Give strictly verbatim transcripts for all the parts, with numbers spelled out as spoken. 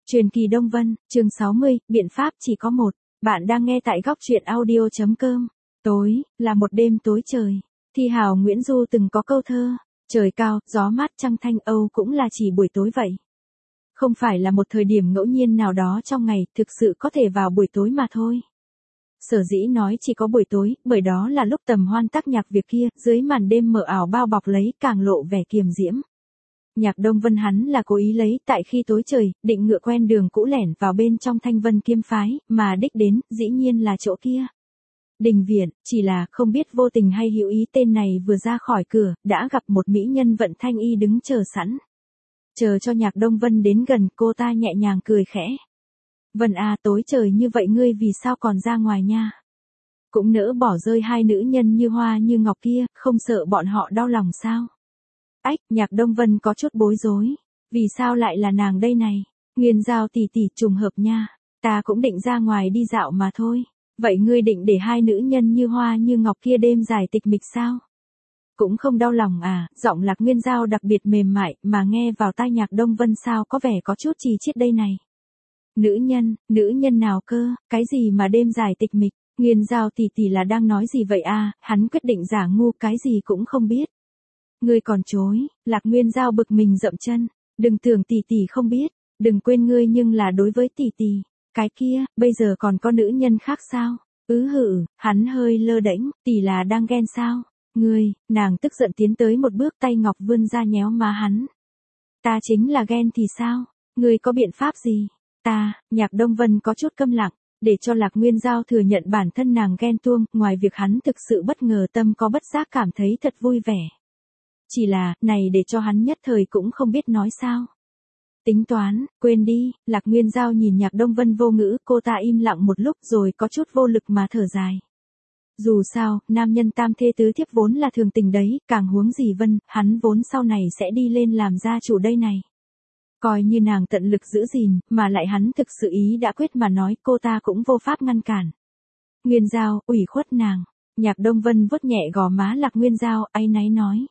Truyền kỳ Đông Vân, chương sáu mươi, biện pháp chỉ có một. Bạn đang nghe tại góc truyện audio chấm com. Tối, là một đêm tối trời. Thi hào Nguyễn Du từng có câu thơ, trời cao, gió mát trăng thanh Âu cũng là chỉ buổi tối vậy. Không phải là một thời điểm ngẫu nhiên nào đó trong ngày, thực sự có thể vào buổi tối mà thôi. Sở dĩ nói chỉ có buổi tối, bởi đó là lúc tầm hoan tác nhạc việc kia, dưới màn đêm mờ ảo bao bọc lấy càng lộ vẻ kiềm diễm. Nhạc Đông Vân hắn là cố ý lấy tại khi tối trời, định ngựa quen đường cũ lẻn vào bên trong Thanh Vân Kiếm Phái, mà đích đến, dĩ nhiên là chỗ kia. Đình viện, chỉ là không biết vô tình hay hữu ý tên này vừa ra khỏi cửa, đã gặp một mỹ nhân vận thanh y đứng chờ sẵn. Chờ cho Nhạc Đông Vân đến gần, cô ta nhẹ nhàng cười khẽ. Vân à, tối trời như vậy ngươi vì sao còn ra ngoài nha? Cũng nỡ bỏ rơi hai nữ nhân như hoa như ngọc kia, không sợ bọn họ đau lòng sao? Ách, Nhạc Đông Vân có chút bối rối. Vì sao lại là nàng đây này? Nguyên Giao tỷ tỷ trùng hợp nha. Ta cũng định ra ngoài đi dạo mà thôi. Vậy ngươi định để hai nữ nhân như hoa như ngọc kia đêm dài tịch mịch sao? Cũng không đau lòng à, giọng Lạc Nguyên Giao đặc biệt mềm mại mà nghe vào tai Nhạc Đông Vân sao có vẻ có chút trì chiết đây này. Nữ nhân, nữ nhân nào cơ, cái gì mà đêm dài tịch mịch? Nguyên Giao tỷ tỷ là đang nói gì vậy à? Hắn quyết định giả ngu cái gì cũng không biết. Ngươi còn chối, Lạc Nguyên Giao bực mình dậm chân, đừng tưởng tỷ tỷ không biết, đừng quên ngươi nhưng là đối với tỷ tỷ, cái kia, bây giờ còn có nữ nhân khác sao? Ứ hử, hắn hơi lơ đễnh, tỷ là đang ghen sao? Ngươi, nàng tức giận tiến tới một bước tay ngọc vươn ra nhéo má hắn. Ta chính là ghen thì sao? Ngươi có biện pháp gì? Ta, Nhạc Đông Vân có chút câm lặng, để cho Lạc Nguyên Giao thừa nhận bản thân nàng ghen tuông, ngoài việc hắn thực sự bất ngờ tâm có bất giác cảm thấy thật vui vẻ. Chỉ là, này để cho hắn nhất thời cũng không biết nói sao. Tính toán, quên đi, Lạc Nguyên Giao nhìn Nhạc Đông Vân vô ngữ, cô ta im lặng một lúc rồi có chút vô lực mà thở dài. Dù sao, nam nhân tam thê tứ thiếp vốn là thường tình đấy, càng huống gì Vân, hắn vốn sau này sẽ đi lên làm gia chủ đây này. Coi như nàng tận lực giữ gìn, mà lại hắn thực sự ý đã quyết mà nói, cô ta cũng vô pháp ngăn cản. Nguyên Giao, ủy khuất nàng. Nhạc Đông Vân vuốt nhẹ gò má Lạc Nguyên Giao, áy náy nói.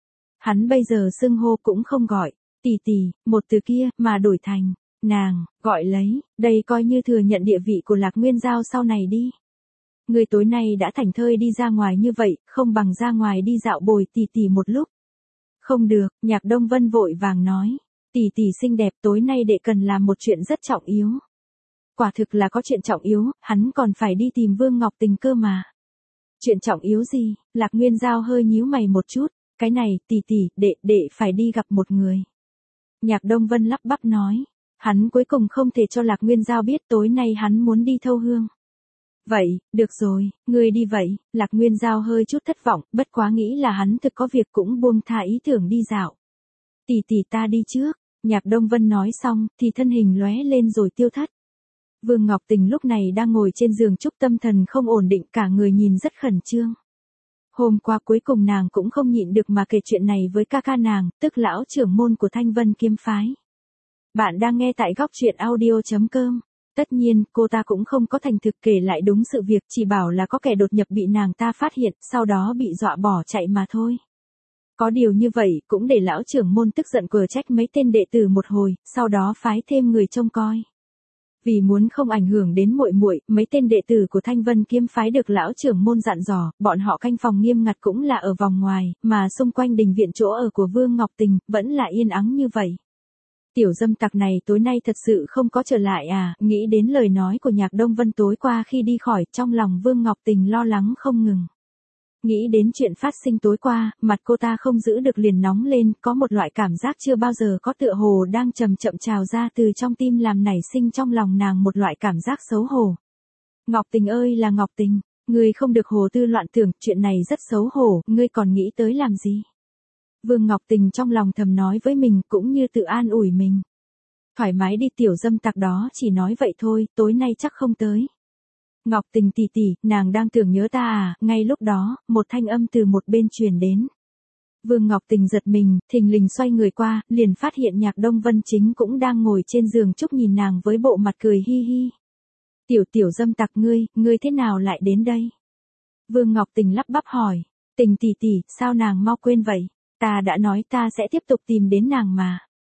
Hắn bây giờ xưng hô cũng không gọi, tỷ tỷ, một từ kia, mà đổi thành, nàng, gọi lấy, đây coi như thừa nhận địa vị của Lạc Nguyên Giao sau này đi. Người tối nay đã thảnh thơi đi ra ngoài như vậy, không bằng ra ngoài đi dạo bồi tỷ tỷ một lúc. Không được, Nhạc Đông Vân vội vàng nói, tỷ tỷ xinh đẹp tối nay đệ cần làm một chuyện rất trọng yếu. Quả thực là có chuyện trọng yếu, hắn còn phải đi tìm Vương Ngọc Tình cơ mà. Chuyện trọng yếu gì? Lạc Nguyên Giao hơi nhíu mày một chút. Cái này, tỷ tỷ, đệ, đệ phải đi gặp một người. Nhạc Đông Vân lắp bắp nói. Hắn cuối cùng không thể cho Lạc Nguyên Giao biết tối nay hắn muốn đi thâu hương. Vậy, được rồi, ngươi đi vậy. Lạc Nguyên Giao hơi chút thất vọng, bất quá nghĩ là hắn thực có việc cũng buông tha ý tưởng đi dạo. Tỷ tỷ ta đi trước. Nhạc Đông Vân nói xong, thì thân hình lóe lên rồi tiêu thất. Vương Ngọc Tình lúc này đang ngồi trên giường trúc tâm thần không ổn định, cả người nhìn rất khẩn trương. Hôm qua cuối cùng nàng cũng không nhịn được mà kể chuyện này với ca ca nàng, tức lão trưởng môn của Thanh Vân Kiếm Phái. Bạn đang nghe tại góc truyện audio chấm com. Tất nhiên, cô ta cũng không có thành thực kể lại đúng sự việc, chỉ bảo là có kẻ đột nhập bị nàng ta phát hiện, sau đó bị dọa bỏ chạy mà thôi. Có điều như vậy, cũng để lão trưởng môn tức giận quở trách mấy tên đệ tử một hồi, sau đó phái thêm người trông coi. Vì muốn không ảnh hưởng đến muội muội, mấy tên đệ tử của Thanh Vân Kiếm Phái được lão trưởng môn dặn dò, bọn họ canh phòng nghiêm ngặt cũng là ở vòng ngoài, mà xung quanh đình viện chỗ ở của Vương Ngọc Tình, vẫn là yên ắng như vậy. Tiểu dâm tặc này tối nay thật sự không có trở lại à, nghĩ đến lời nói của Nhạc Đông Vân tối qua khi đi khỏi, trong lòng Vương Ngọc Tình lo lắng không ngừng. Nghĩ đến chuyện phát sinh tối qua, mặt cô ta không giữ được liền nóng lên, có một loại cảm giác chưa bao giờ có tựa hồ đang chậm chậm trào ra từ trong tim làm nảy sinh trong lòng nàng một loại cảm giác xấu hổ. Ngọc Tình ơi là Ngọc Tình, ngươi không được hồ tư loạn tưởng, chuyện này rất xấu hổ, ngươi còn nghĩ tới làm gì? Vương Ngọc Tình trong lòng thầm nói với mình cũng như tự an ủi mình. Thoải mái đi tiểu dâm tặc đó chỉ nói vậy thôi, tối nay chắc không tới. Ngọc Tình tỷ tỷ, nàng đang tưởng nhớ ta à, ngay lúc đó, một thanh âm từ một bên truyền đến. Vương Ngọc Tình giật mình, thình lình xoay người qua, liền phát hiện Nhạc Đông Vân chính cũng đang ngồi trên giường trúc nhìn nàng với bộ mặt cười hi hi. Tiểu tiểu dâm tặc ngươi, ngươi thế nào lại đến đây? Vương Ngọc Tình lắp bắp hỏi, Tình tỷ tỷ, sao nàng mau quên vậy? Ta đã nói ta sẽ tiếp tục tìm đến nàng mà.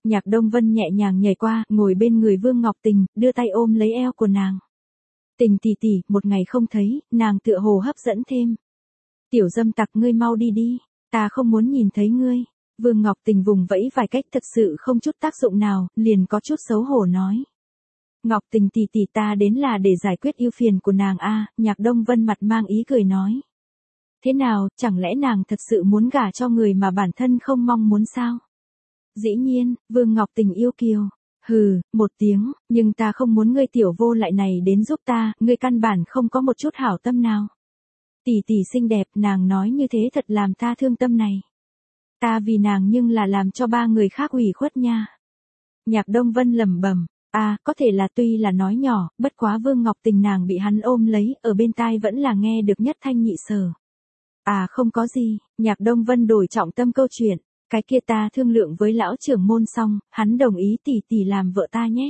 Nhạc Đông Vân nhẹ nhàng nhảy qua, ngồi bên người Vương Ngọc Tình, đưa tay ôm lấy eo của nàng. Tình tỷ tỷ, một ngày không thấy, nàng tựa hồ hấp dẫn thêm. Tiểu dâm tặc, ngươi mau đi đi, ta không muốn nhìn thấy ngươi. Vương Ngọc Tình vùng vẫy vài cách thật sự không chút tác dụng nào, liền có chút xấu hổ nói. Ngọc Tình tỷ tỷ, ta đến là để giải quyết ưu phiền của nàng a. Nhạc Đông Vân mặt mang ý cười nói. Thế nào, chẳng lẽ nàng thật sự muốn gả cho người mà bản thân không mong muốn sao? Dĩ nhiên, Vương Ngọc Tình yêu kiều. Hừ, một tiếng, nhưng ta không muốn ngươi tiểu vô lại này đến giúp ta, ngươi căn bản không có một chút hảo tâm nào. Tỷ tỷ xinh đẹp, nàng nói như thế thật làm ta thương tâm này. Ta vì nàng nhưng là làm cho ba người khác ủy khuất nha. Nhạc Đông Vân lẩm bẩm, à, có thể là tuy là nói nhỏ, bất quá Vương Ngọc Tình nàng bị hắn ôm lấy, ở bên tai vẫn là nghe được nhất thanh nhị sở. À không có gì, Nhạc Đông Vân đổi trọng tâm câu chuyện. Cái kia ta thương lượng với lão trưởng môn xong, hắn đồng ý tỷ tỷ làm vợ ta nhé.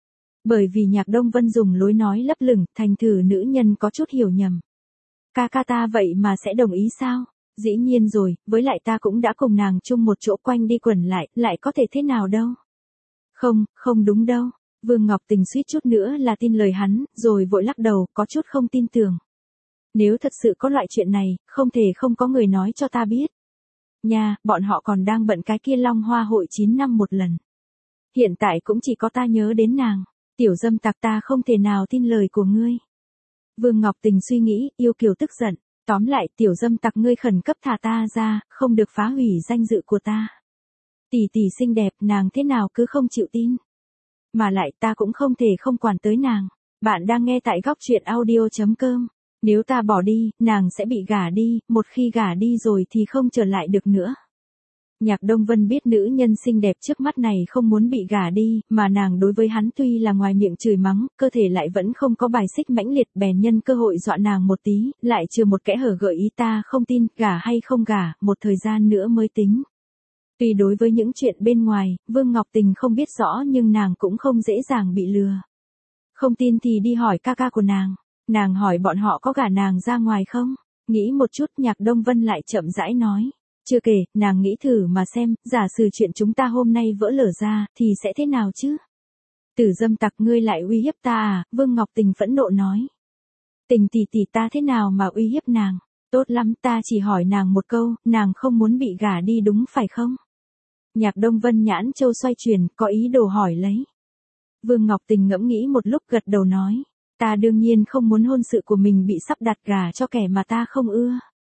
Bởi vì Nhạc Đông Vân dùng lối nói lấp lửng, thành thử nữ nhân có chút hiểu nhầm. Ca ca ta vậy mà sẽ đồng ý sao? Dĩ nhiên rồi, với lại ta cũng đã cùng nàng chung một chỗ quanh đi quẩn lại, lại có thể thế nào đâu. Không, không đúng đâu. Vương Ngọc Tình suýt chút nữa là tin lời hắn, rồi vội lắc đầu, có chút không tin tưởng. Nếu thật sự có loại chuyện này, không thể không có người nói cho ta biết. Nha, bọn họ còn đang bận cái kia Long Hoa hội chín năm một lần. Hiện tại cũng chỉ có ta nhớ đến nàng. Tiểu dâm tặc, ta không thể nào tin lời của ngươi. Vương Ngọc Tình suy nghĩ, yêu kiều tức giận. Tóm lại, tiểu dâm tặc, ngươi khẩn cấp thả ta ra, không được phá hủy danh dự của ta. Tỷ tỷ xinh đẹp, nàng thế nào cứ không chịu tin. Mà lại ta cũng không thể không quản tới nàng. Bạn đang nghe tại góc truyện audio chấm com. Nếu ta bỏ đi, nàng sẽ bị gả đi, một khi gả đi rồi thì không trở lại được nữa. Nhạc Đông Vân biết nữ nhân xinh đẹp trước mắt này không muốn bị gả đi, mà nàng đối với hắn tuy là ngoài miệng chửi mắng, cơ thể lại vẫn không có bài xích mãnh liệt, bèn nhân cơ hội dọa nàng một tí, lại chừa một kẽ hở gợi ý ta không tin, gả hay không gả, một thời gian nữa mới tính. Tuy đối với những chuyện bên ngoài, Vương Ngọc Tình không biết rõ nhưng nàng cũng không dễ dàng bị lừa. Không tin thì đi hỏi ca ca của nàng. Nàng hỏi bọn họ có gả nàng ra ngoài không? Nghĩ một chút, Nhạc Đông Vân lại chậm rãi nói. Chưa kể, nàng nghĩ thử mà xem, giả sử chuyện chúng ta hôm nay vỡ lở ra, thì sẽ thế nào chứ? Tử dâm tặc, ngươi lại uy hiếp ta à? Vương Ngọc Tình phẫn nộ nói. Tình tỷ tỷ, ta thế nào mà uy hiếp nàng? Tốt lắm, ta chỉ hỏi nàng một câu, nàng không muốn bị gả đi đúng phải không? Nhạc Đông Vân nhãn châu xoay chuyển, có ý đồ hỏi lấy. Vương Ngọc Tình ngẫm nghĩ một lúc gật đầu nói. Ta đương nhiên không muốn hôn sự của mình bị sắp đặt gả cho kẻ mà ta không ưa.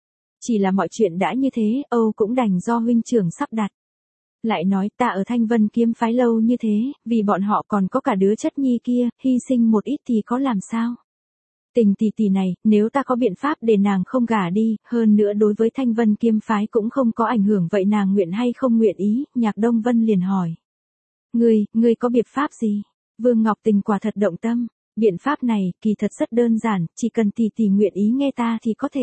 Chỉ là mọi chuyện đã như thế, Âu cũng đành do huynh trưởng sắp đặt. Lại nói ta ở Thanh Vân kiếm phái lâu như thế, vì bọn họ còn có cả đứa chất nhi kia, hy sinh một ít thì có làm sao. Tình tỷ tỷ này, nếu ta có biện pháp để nàng không gả đi, hơn nữa đối với Thanh Vân kiếm phái cũng không có ảnh hưởng, vậy nàng nguyện hay không nguyện ý? Nhạc Đông Vân liền hỏi. Ngươi, ngươi có biện pháp gì? Vương Ngọc Tình quả thật động tâm. Biện pháp này, kỳ thật rất đơn giản, chỉ cần tỷ tỷ nguyện ý nghe ta thì có thể.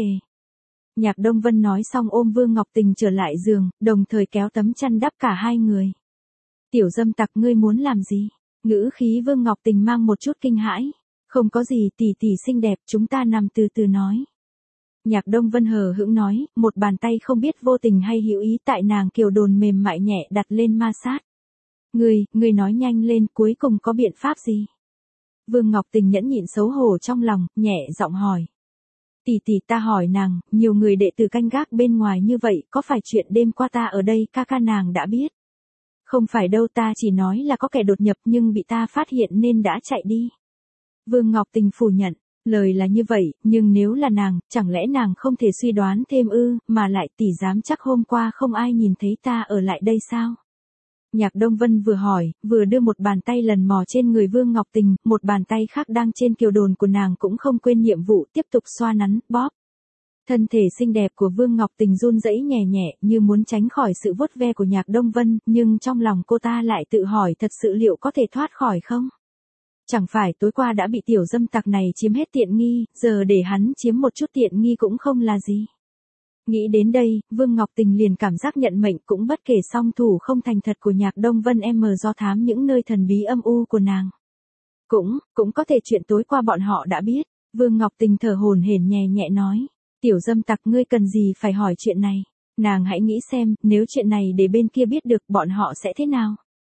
Nhạc Đông Vân nói xong ôm Vương Ngọc Tình trở lại giường, đồng thời kéo tấm chăn đắp cả hai người. Tiểu dâm tặc, ngươi muốn làm gì? Ngữ khí Vương Ngọc Tình mang một chút kinh hãi. Không có gì, tỷ tỷ xinh đẹp, chúng ta nằm từ từ nói. Nhạc Đông Vân hờ hững nói, một bàn tay không biết vô tình hay hữu ý tại nàng kiều đồn mềm mại nhẹ đặt lên ma sát. Ngươi, ngươi nói nhanh lên, cuối cùng có biện pháp gì? Vương Ngọc Tình nhẫn nhịn xấu hổ trong lòng, nhẹ giọng hỏi. Tỷ tỷ, ta hỏi nàng, nhiều người đệ tử canh gác bên ngoài như vậy, có phải chuyện đêm qua ta ở đây ca ca nàng đã biết? Không phải đâu, ta chỉ nói là có kẻ đột nhập nhưng bị ta phát hiện nên đã chạy đi. Vương Ngọc Tình phủ nhận, lời là như vậy, nhưng nếu là nàng, chẳng lẽ nàng không thể suy đoán thêm ư, mà lại tỷ dám chắc hôm qua không ai nhìn thấy ta ở lại đây sao? Nhạc Đông Vân vừa hỏi, vừa đưa một bàn tay lần mò trên người Vương Ngọc Tình, một bàn tay khác đang trên kiều đồn của nàng cũng không quên nhiệm vụ tiếp tục xoa nắn, bóp. Thân thể xinh đẹp của Vương Ngọc Tình run rẩy nhẹ nhẹ như muốn tránh khỏi sự vuốt ve của Nhạc Đông Vân, nhưng trong lòng cô ta lại tự hỏi thật sự liệu có thể thoát khỏi không? Chẳng phải tối qua đã bị tiểu dâm tặc này chiếm hết tiện nghi, giờ để hắn chiếm một chút tiện nghi cũng không là gì. Nghĩ đến đây, Vương Ngọc Tình liền cảm giác nhận mệnh cũng bất kể song thủ không thành thật của Nhạc Đông Vân em do thám những nơi thần bí âm u của nàng. Cũng, cũng có thể chuyện tối qua bọn họ đã biết. Vương Ngọc Tình thở hổn hển nhẹ nhẹ nói. Tiểu dâm tặc, ngươi cần gì phải hỏi chuyện này. Nàng hãy nghĩ xem, nếu chuyện này để bên kia biết được bọn họ sẽ thế nào.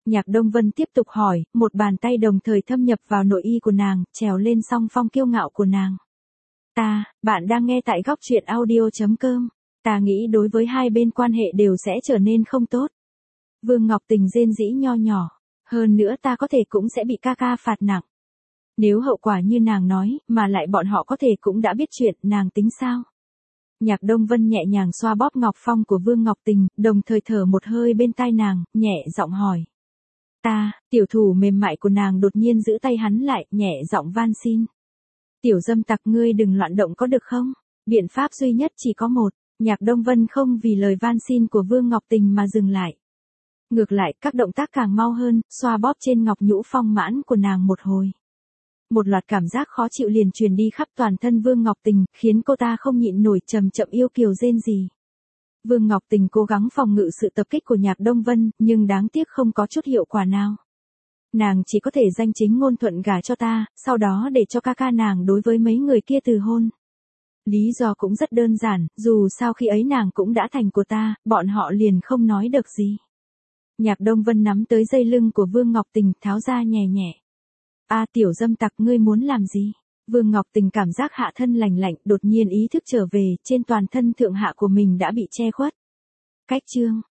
Nhạc Đông Vân tiếp tục hỏi, một bàn tay đồng thời thâm nhập vào nội y của nàng, trèo lên song phong kiêu ngạo của nàng. Ta, bạn đang nghe tại góc truyện audio.com. Ta nghĩ đối với hai bên quan hệ đều sẽ trở nên không tốt. Vương Ngọc Tình rên rỉ nho nhỏ. Hơn nữa ta có thể cũng sẽ bị ca ca phạt nặng. Nếu hậu quả như nàng nói, mà lại bọn họ có thể cũng đã biết chuyện, nàng tính sao? Nhạc Đông Vân nhẹ nhàng xoa bóp ngọc phong của Vương Ngọc Tình, đồng thời thở một hơi bên tai nàng, nhẹ giọng hỏi. Ta, tiểu thủ mềm mại của nàng đột nhiên giữ tay hắn lại, nhẹ giọng van xin. Tiểu dâm tặc ngươi đừng loạn động có được không? Biện pháp duy nhất chỉ có một. Nhạc Đông Vân không vì lời van xin của Vương Ngọc Tình mà dừng lại. Ngược lại, các động tác càng mau hơn, xoa bóp trên ngọc nhũ phong mãn của nàng một hồi. Một loạt cảm giác khó chịu liền truyền đi khắp toàn thân Vương Ngọc Tình, khiến cô ta không nhịn nổi chậm chậm yêu kiều rên rỉ. Vương Ngọc Tình cố gắng phòng ngự sự tập kích của Nhạc Đông Vân, nhưng đáng tiếc không có chút hiệu quả nào. Nàng chỉ có thể danh chính ngôn thuận gả cho ta, sau đó để cho ca ca nàng đối với mấy người kia từ hôn. Lý do cũng rất đơn giản, dù sao khi ấy nàng cũng đã thành của ta, bọn họ liền không nói được gì. Nhạc Đông Vân nắm tới dây lưng của Vương Ngọc Tình, tháo ra nhẹ nhẹ. A tiểu dâm tặc ngươi muốn làm gì? Vương Ngọc Tình cảm giác hạ thân lành lạnh, đột nhiên ý thức trở về, trên toàn thân thượng hạ của mình đã bị che khuất. Cách chương,